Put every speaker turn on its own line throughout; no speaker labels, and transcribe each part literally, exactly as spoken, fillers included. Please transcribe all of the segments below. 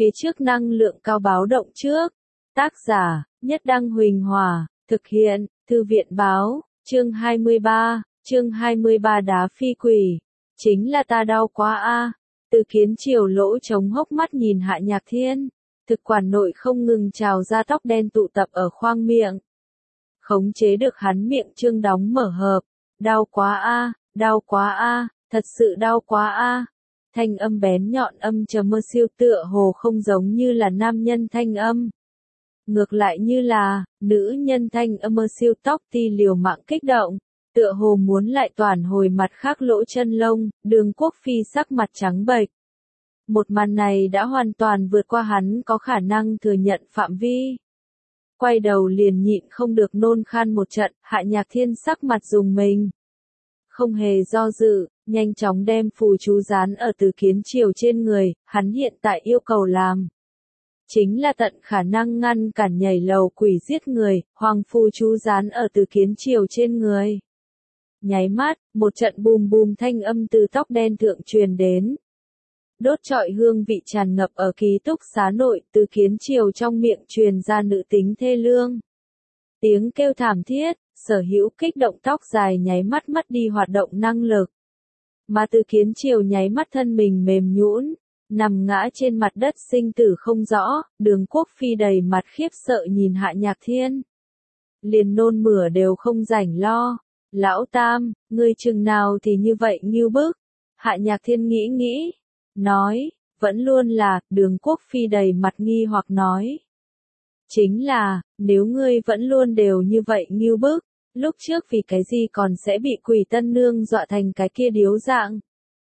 phía trước năng lượng cao báo động trước. Tác giả, Nhất Đăng Huỳnh Hòa, thực hiện, Thư viện Báo, chương hai mươi ba, chương hai mươi ba đá phi quỷ. Chính là ta đau quá a. Từ Kiến Triều lỗ trống hốc mắt nhìn Hạ Nhạc Thiên, thực quản nội không ngừng trào ra tóc đen tụ tập ở khoang miệng. Khống chế được hắn miệng trương đóng mở hợp, đau quá a, đau quá a, thật sự đau quá a. Thanh âm bén nhọn âm trầm mơ siêu tựa hồ không giống như là nam nhân thanh âm. Ngược lại như là, nữ nhân thanh âm mơ siêu tóc ti liều mạng kích động, tựa hồ muốn lại toàn hồi mặt khác lỗ chân lông, Đường Quốc Phi sắc mặt trắng bệch. Một màn này đã hoàn toàn vượt qua hắn có khả năng thừa nhận phạm vi. Quay đầu liền nhịn không được nôn khan một trận, Hạ Nhạc Thiên sắc mặt rùng mình. Không hề do dự, nhanh chóng đem phù chú dán ở Từ Kiến Triều trên người, hắn hiện tại yêu cầu làm. Chính là tận khả năng ngăn cản nhảy lầu quỷ giết người, hoàng phù chú dán ở Từ Kiến Triều trên người. Nháy mắt, một trận bùm bùm thanh âm từ tóc đen thượng truyền đến. Đốt trọi hương vị tràn ngập ở ký túc xá nội, Từ Kiến Triều trong miệng truyền ra nữ tính thê lương. Tiếng kêu thảm thiết, sở hữu kích động tóc dài nháy mắt mất đi hoạt động năng lực. Mà Từ Kiến Triều nháy mắt thân mình mềm nhũn, nằm ngã trên mặt đất sinh tử không rõ, Đường Quốc Phi đầy mặt khiếp sợ nhìn Hạ Nhạc Thiên. Liền nôn mửa đều không rảnh lo. Lão Tam, ngươi chừng nào thì như vậy nghiêu bức. Hạ Nhạc Thiên nghĩ nghĩ, nói, vẫn luôn là, Đường Quốc Phi đầy mặt nghi hoặc nói. Chính là, nếu ngươi vẫn luôn đều như vậy nghiêu bức, lúc trước vì cái gì còn sẽ bị Quỷ Tân Nương dọa thành cái kia điếu dạng.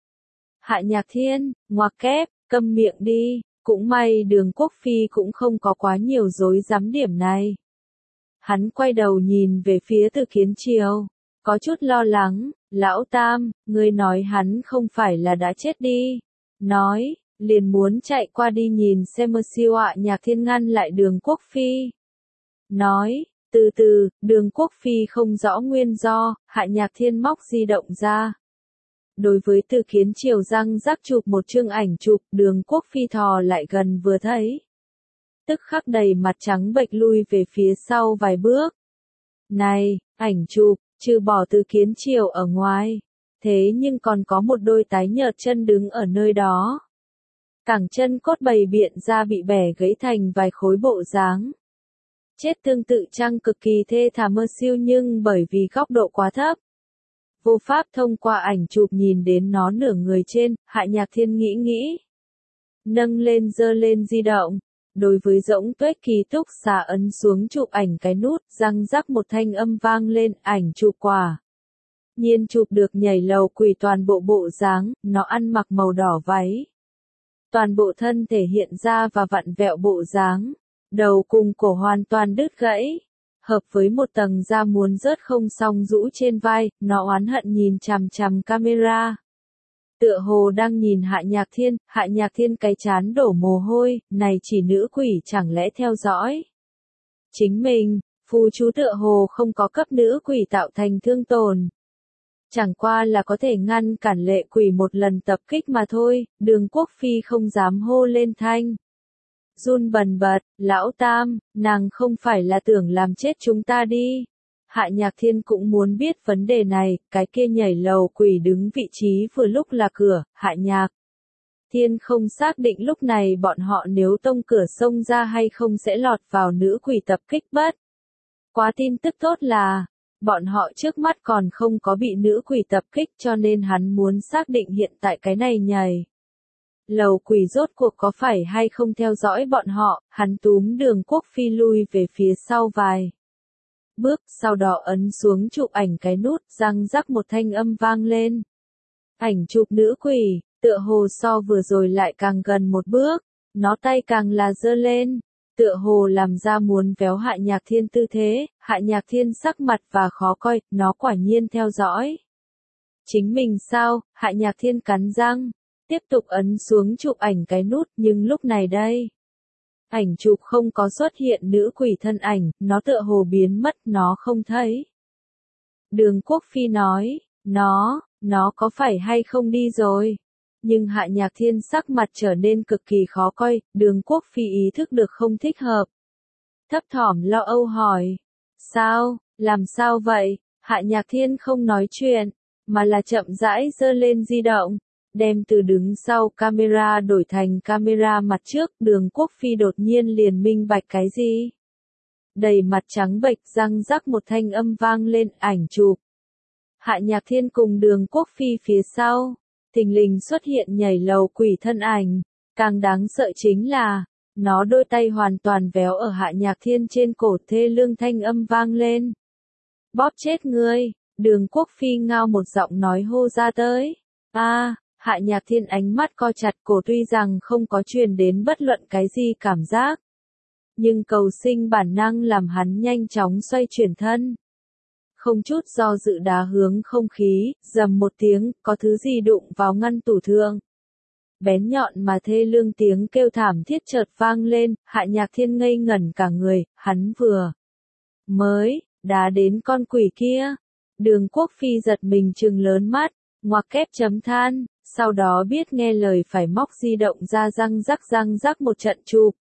Hạ Nhạc Thiên, ngoặc kép, câm miệng đi, cũng may Đường Quốc Phi cũng không có quá nhiều dối dám điểm này. Hắn quay đầu nhìn về phía Từ Kiến Triều, có chút lo lắng, Lão Tam, ngươi nói hắn không phải là đã chết đi. Nói, liền muốn chạy qua đi nhìn xem mơ siêu Hạ Nhạc Thiên ngăn lại Đường Quốc Phi. Nói, từ từ, Đường Quốc Phi không rõ nguyên do, Hạ Nhạc Thiên móc di động ra. Đối với Từ Kiến Triều răng rắc chụp một chương ảnh chụp, Đường Quốc Phi thò lại gần vừa thấy. Tức khắc đầy mặt trắng bệch lui về phía sau vài bước. Này, ảnh chụp, trừ bỏ Từ Kiến Triều ở ngoài, thế nhưng còn có một đôi tái nhợt chân đứng ở nơi đó. Cẳng chân cốt bầy biện ra bị bẻ gãy thành vài khối bộ dáng. Chết tương tự trang cực kỳ thê thảm mơ siêu nhưng bởi vì góc độ quá thấp. Vô pháp thông qua ảnh chụp nhìn đến nó nửa người trên, Hạ Nhạc Thiên nghĩ nghĩ. Nâng lên giơ lên di động. Đối với rỗng tuếch ký túc xá ấn xuống chụp ảnh cái nút, răng rắc một thanh âm vang lên, ảnh chụp quả. Nhiên chụp được nhảy lầu quỷ toàn bộ bộ dáng, nó ăn mặc màu đỏ váy. Toàn bộ thân thể hiện ra và vặn vẹo bộ dáng, đầu cùng cổ hoàn toàn đứt gãy. Hợp với một tầng da muốn rớt không xong rũ trên vai, nó oán hận nhìn chằm chằm camera. Tựa hồ đang nhìn Hạ Nhạc Thiên, Hạ Nhạc Thiên cái chán đổ mồ hôi, này chỉ nữ quỷ chẳng lẽ theo dõi. Chính mình, phù chú tựa hồ không có cấp nữ quỷ tạo thành thương tổn. Chẳng qua là có thể ngăn cản lệ quỷ một lần tập kích mà thôi, Đường Quốc Phi không dám hô lên thanh. Run bần bật, Lão Tam, nàng không phải là tưởng làm chết chúng ta đi. Hạ Nhạc Thiên cũng muốn biết vấn đề này, cái kia nhảy lầu quỷ đứng vị trí vừa lúc là cửa, Hạ Nhạc Thiên không xác định lúc này bọn họ nếu tông cửa xông ra hay không sẽ lọt vào nữ quỷ tập kích bất. Quá tin tức tốt là, bọn họ trước mắt còn không có bị nữ quỷ tập kích cho nên hắn muốn xác định hiện tại cái này nhảy lầu quỷ rốt cuộc có phải hay không theo dõi bọn họ, hắn túm Đường Quốc Phi lui về phía sau vài bước, sau đó ấn xuống chụp ảnh cái nút, răng rắc một thanh âm vang lên. Ảnh chụp nữ quỷ, tựa hồ so vừa rồi lại càng gần một bước, nó tay càng là giơ lên, tựa hồ làm ra muốn véo Hạ Nhạc Thiên tư thế, Hạ Nhạc Thiên sắc mặt và khó coi, nó quả nhiên theo dõi. Chính mình sao, Hạ Nhạc Thiên cắn răng, tiếp tục ấn xuống chụp ảnh cái nút, nhưng lúc này đây. Ảnh chụp không có xuất hiện nữ quỷ thân ảnh, nó tựa hồ biến mất, nó không thấy. Đường Quốc Phi nói, nó, nó có phải hay không đi rồi? Nhưng Hạ Nhạc Thiên sắc mặt trở nên cực kỳ khó coi, Đường Quốc Phi ý thức được không thích hợp. Thấp thỏm lo âu hỏi. Sao, làm sao vậy? Hạ Nhạc Thiên không nói chuyện, mà là chậm rãi giơ lên di động, đem từ đứng sau camera đổi thành camera mặt trước. Đường Quốc Phi đột nhiên liền minh bạch cái gì? Đầy mặt trắng bệch, răng rắc một thanh âm vang lên, ảnh chụp. Hạ Nhạc Thiên cùng Đường Quốc Phi phía sau, thình lình xuất hiện nhảy lầu quỷ thân ảnh. Càng đáng sợ chính là, nó đôi tay hoàn toàn véo ở Hạ Nhạc Thiên trên cổ, thê lương thanh âm vang lên. Bóp chết ngươi, Đường Quốc Phi ngao một giọng nói hô ra tới. A, à, Hạ Nhạc Thiên ánh mắt co chặt, cổ tuy rằng không có truyền đến bất luận cái gì cảm giác, nhưng cầu sinh bản năng làm hắn nhanh chóng xoay chuyển thân. Không chút do dự đá hướng không khí, rầm một tiếng, có thứ gì đụng vào ngăn tủ thượng. Bén nhọn mà thê lương tiếng kêu thảm thiết chợt vang lên, Hạ Nhạc Thiên ngây ngẩn cả người, hắn vừa mới đá đến con quỷ kia. Đường Quốc Phi giật mình trừng lớn mắt, ngoặc kép chấm than, sau đó biết nghe lời phải móc di động ra, răng rắc răng rắc một trận chụp.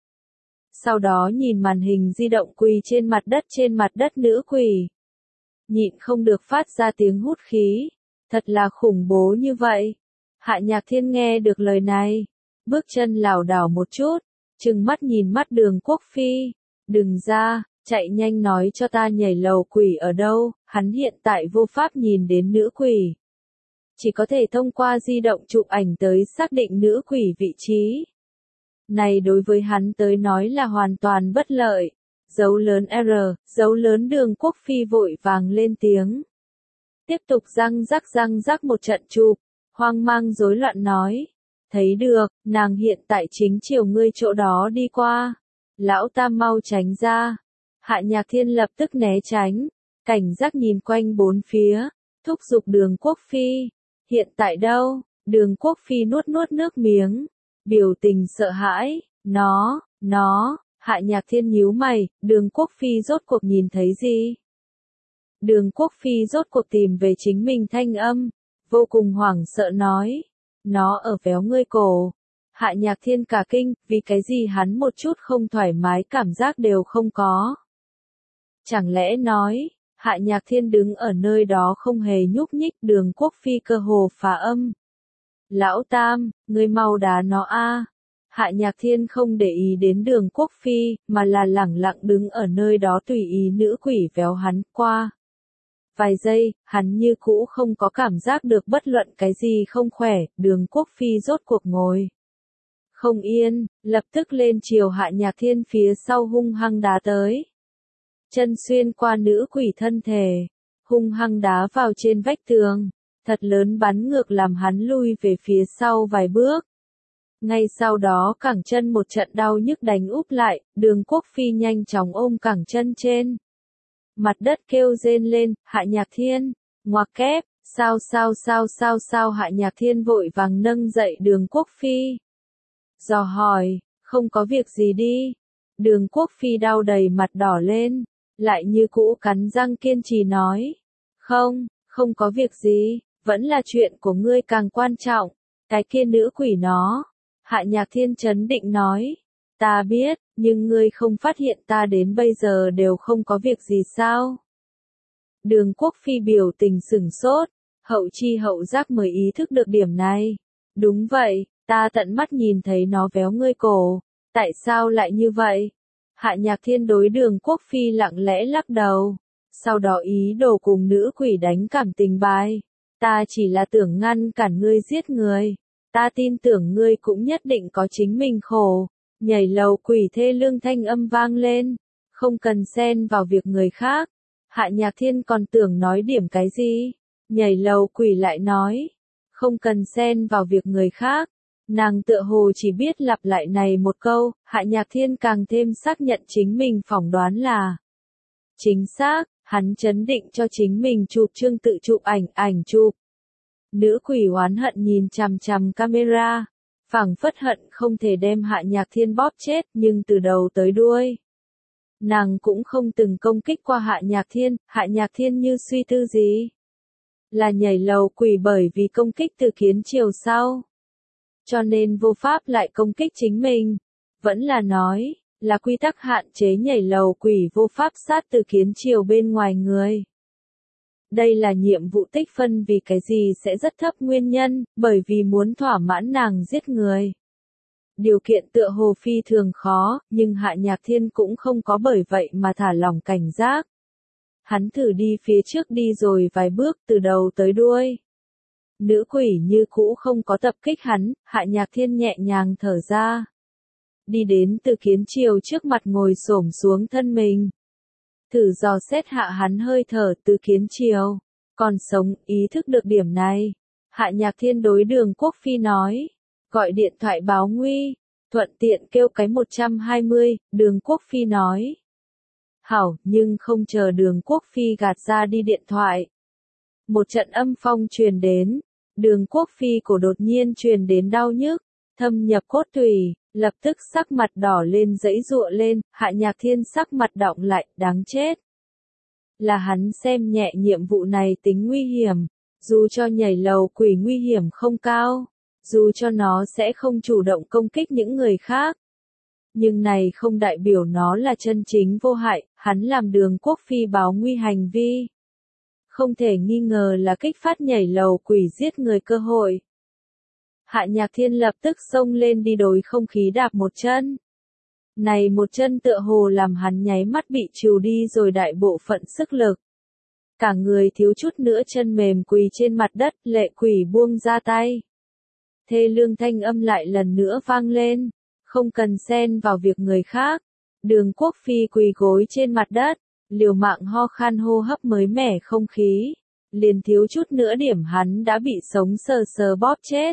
Sau đó nhìn màn hình di động quỳ trên mặt đất trên mặt đất nữ quỷ. Nhịn không được phát ra tiếng hút khí. Thật là khủng bố như vậy. Hạ Nhạc Thiên nghe được lời này, bước chân lảo đảo một chút, trừng mắt nhìn mắt Đường Quốc Phi. Đừng ra, chạy nhanh nói cho ta nhảy lầu quỷ ở đâu. Hắn hiện tại vô pháp nhìn đến nữ quỷ, chỉ có thể thông qua di động chụp ảnh tới xác định nữ quỷ vị trí. Này đối với hắn tới nói là hoàn toàn bất lợi. Dấu lớn R, dấu lớn Đường Quốc Phi vội vàng lên tiếng. Tiếp tục răng rắc răng rắc một trận chụp, hoang mang rối loạn nói. Thấy được, nàng hiện tại chính chiều ngươi chỗ đó đi qua. Lão Tam mau tránh ra. Hạ Nhạc Thiên lập tức né tránh, cảnh giác nhìn quanh bốn phía, thúc giục Đường Quốc Phi. Hiện tại đâu? Đường Quốc Phi nuốt nuốt nước miếng, biểu tình sợ hãi. Nó, nó, Hạ Nhạc Thiên nhíu mày, Đường Quốc Phi rốt cuộc nhìn thấy gì? Đường Quốc Phi rốt cuộc tìm về chính mình thanh âm, vô cùng hoảng sợ nói. Nó ở véo ngươi cổ. Hạ Nhạc Thiên cả kinh, vì cái gì hắn một chút không thoải mái cảm giác đều không có. Chẳng lẽ nói, Hạ Nhạc Thiên đứng ở nơi đó không hề nhúc nhích. Đường Quốc Phi cơ hồ phá âm. Lão Tam, ngươi mau đá nó a. Hạ Nhạc Thiên không để ý đến Đường Quốc Phi, mà là lẳng lặng đứng ở nơi đó tùy ý nữ quỷ véo hắn. Qua vài giây, hắn như cũ không có cảm giác được bất luận cái gì không khỏe. Đường Quốc Phi rốt cuộc ngồi không yên, lập tức lên chiều Hạ Nhạc Thiên phía sau hung hăng đá tới. Chân xuyên qua nữ quỷ thân thể, hung hăng đá vào trên vách tường, thật lớn bắn ngược làm hắn lui về phía sau vài bước. Ngay sau đó cẳng chân một trận đau nhức đánh úp lại, Đường Quốc Phi nhanh chóng ôm cẳng chân trên mặt đất kêu rên lên. Hạ Nhạc Thiên, ngoặc kép, sao sao sao sao sao. Hạ Nhạc Thiên vội vàng nâng dậy Đường Quốc Phi, dò hỏi, không có việc gì đi. Đường Quốc Phi đau đầy mặt đỏ lên, lại như cũ cắn răng kiên trì nói. Không, không có việc gì, vẫn là chuyện của ngươi càng quan trọng, cái kia nữ quỷ nó. Hạ Nhạc Thiên trấn định nói. Ta biết, nhưng ngươi không phát hiện ta đến bây giờ đều không có việc gì sao? Đường Quốc Phi biểu tình sửng sốt, hậu chi hậu giác mới ý thức được điểm này. Đúng vậy, ta tận mắt nhìn thấy nó véo ngươi cổ. Tại sao lại như vậy? Hạ Nhạc Thiên đối Đường Quốc Phi lặng lẽ lắc đầu. Sau đó ý đồ cùng nữ quỷ đánh cảm tình bài. Ta chỉ là tưởng ngăn cản ngươi giết người. Ta tin tưởng ngươi cũng nhất định có chính mình khổ. Nhảy lầu quỷ thê lương thanh âm vang lên. Không cần xen vào việc người khác. Hạ Nhạc Thiên còn tưởng nói điểm cái gì. Nhảy lầu quỷ lại nói. Không cần xen vào việc người khác. Nàng tựa hồ chỉ biết lặp lại này một câu. Hạ Nhạc Thiên càng thêm xác nhận chính mình phỏng đoán là chính xác. Hắn chấn định cho chính mình chụp chương tự chụp ảnh ảnh chụp. Nữ quỷ oán hận nhìn chằm chằm camera, phảng phất hận không thể đem Hạ Nhạc Thiên bóp chết, nhưng từ đầu tới đuôi, nàng cũng không từng công kích qua Hạ Nhạc Thiên. Hạ Nhạc Thiên như suy tư gì? Là nhảy lầu quỷ bởi vì công kích từ kiến chiều sau. cho nên vô pháp lại công kích chính mình. Vẫn là nói, là quy tắc hạn chế nhảy lầu quỷ vô pháp sát từ kiến triều bên ngoài người. Đây là nhiệm vụ tích phân vì cái gì sẽ rất thấp nguyên nhân, bởi vì muốn thỏa mãn nàng giết người. Điều kiện tựa hồ phi thường khó, nhưng Hạ Nhạc Thiên cũng không có bởi vậy mà thả lỏng cảnh giác. Hắn thử đi phía trước đi rồi vài bước từ đầu tới đuôi. Nữ quỷ như cũ không có tập kích hắn, Hạ Nhạc Thiên nhẹ nhàng thở ra. Đi đến Từ Kiến Triều trước mặt ngồi xổm xuống thân mình. Thử dò xét hạ hắn hơi thở. Từ Kiến Triều còn sống, ý thức được điểm này. Hạ Nhạc Thiên đối Đường Quốc Phi nói. Gọi điện thoại báo nguy, thuận tiện kêu cái một trăm hai mươi, Đường Quốc Phi nói. Hảo, nhưng không chờ Đường Quốc Phi gạt ra đi điện thoại. Một trận âm phong truyền đến, Đường Quốc Phi cổ đột nhiên truyền đến đau nhức, thâm nhập cốt tủy, lập tức sắc mặt đỏ lên giãy giụa lên, Hạ Nhạc Thiên sắc mặt đọng lại, đáng chết. Là hắn xem nhẹ nhiệm vụ này tính nguy hiểm, dù cho nhảy lầu quỷ nguy hiểm không cao. Dù cho nó sẽ không chủ động công kích những người khác. Nhưng này không đại biểu nó là chân chính vô hại, hắn làm Đường Quốc Phi báo nguy hành vi. Không thể nghi ngờ là kích phát nhảy lầu quỷ giết người cơ hội. Hạ Nhạc Thiên lập tức xông lên đi đối không khí đạp một chân. Này một chân tựa hồ làm hắn nháy mắt bị trừ đi rồi đại bộ phận sức lực. Cả người thiếu chút nữa chân mềm quỳ trên mặt đất, lệ quỷ buông ra tay. Thê lương thanh âm lại lần nữa vang lên, không cần xen vào việc người khác. Đường Quốc Phi quỳ gối trên mặt đất, liều mạng ho khan hô hấp mới mẻ không khí, liền thiếu chút nữa điểm hắn đã bị sống sờ sờ bóp chết.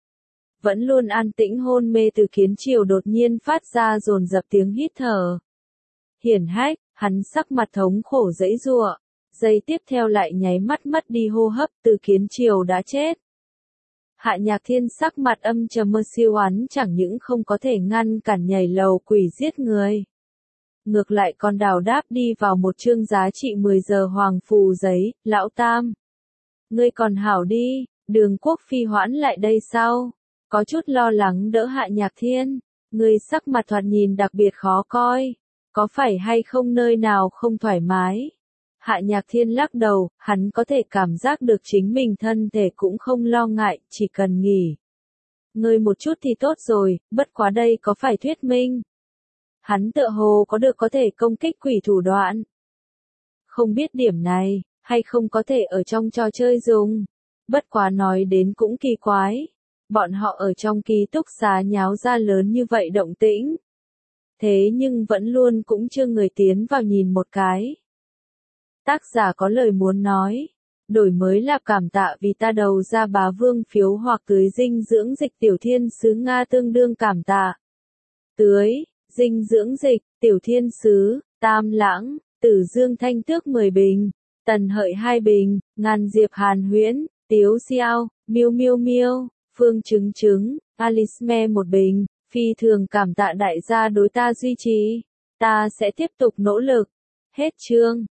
Vẫn luôn an tĩnh hôn mê Từ Kiến Triều đột nhiên phát ra dồn dập tiếng hít thở. Hiển hách, hắn sắc mặt thống khổ giãy giụa, giây tiếp theo lại nháy mắt mất đi hô hấp. Từ Kiến Triều đã chết. Hạ Nhạc Thiên sắc mặt âm trầm mơ siêu oán chẳng những không có thể ngăn cản nhảy lầu quỷ giết người. Ngược lại còn đào đáp đi vào một chương giá trị mười giờ hoàng phù giấy, lão tam. Ngươi còn hảo đi, Đường Quốc Phi hoãn lại đây sao? Có chút lo lắng đỡ Hạ Nhạc Thiên. Ngươi sắc mặt thoạt nhìn đặc biệt khó coi. Có phải hay không nơi nào không thoải mái? Hạ Nhạc Thiên lắc đầu, hắn có thể cảm giác được chính mình thân thể cũng không lo ngại, chỉ cần nghỉ ngơi một chút thì tốt rồi, bất quá đây có phải thuyết minh. Hắn tựa hồ có được có thể công kích quỷ thủ đoạn. Không biết điểm này, hay không có thể ở trong trò chơi dùng. Bất quá nói đến cũng kỳ quái. Bọn họ ở trong ký túc xá nháo ra lớn như vậy động tĩnh. Thế nhưng vẫn luôn cũng chưa người tiến vào nhìn một cái. Tác giả có lời muốn nói. Đổi mới là cảm tạ vì ta đầu ra bá vương phiếu hoặc tưới dinh dưỡng dịch Tiểu Thiên Sứ Nga tương đương cảm tạ. Tưới, dinh dưỡng dịch, Tiểu Thiên Sứ, Tam Lãng, Tử Dương Thanh Tước mười bình, Tần Hợi hai bình, Ngàn Diệp Hàn Huyễn, Tiếu Xiao, Miêu Miêu Miêu, Phương Trứng Trứng, Alice Me một bình, phi thường cảm tạ đại gia đối ta duy trì. Ta sẽ tiếp tục nỗ lực. Hết chương.